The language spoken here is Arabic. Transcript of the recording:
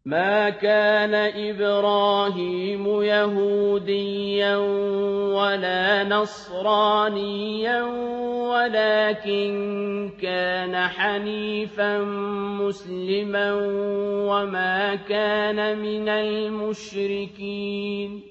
مَا كَانَ إِبْرَاهِيمُ يَهُودِيًّا وَلَا نَصْرَانِيًّا وَلَٰكِن كَانَ حَنِيفًا مُّسْلِمًا وَمَا كَانَ مِنَ الْمُشْرِكِينَ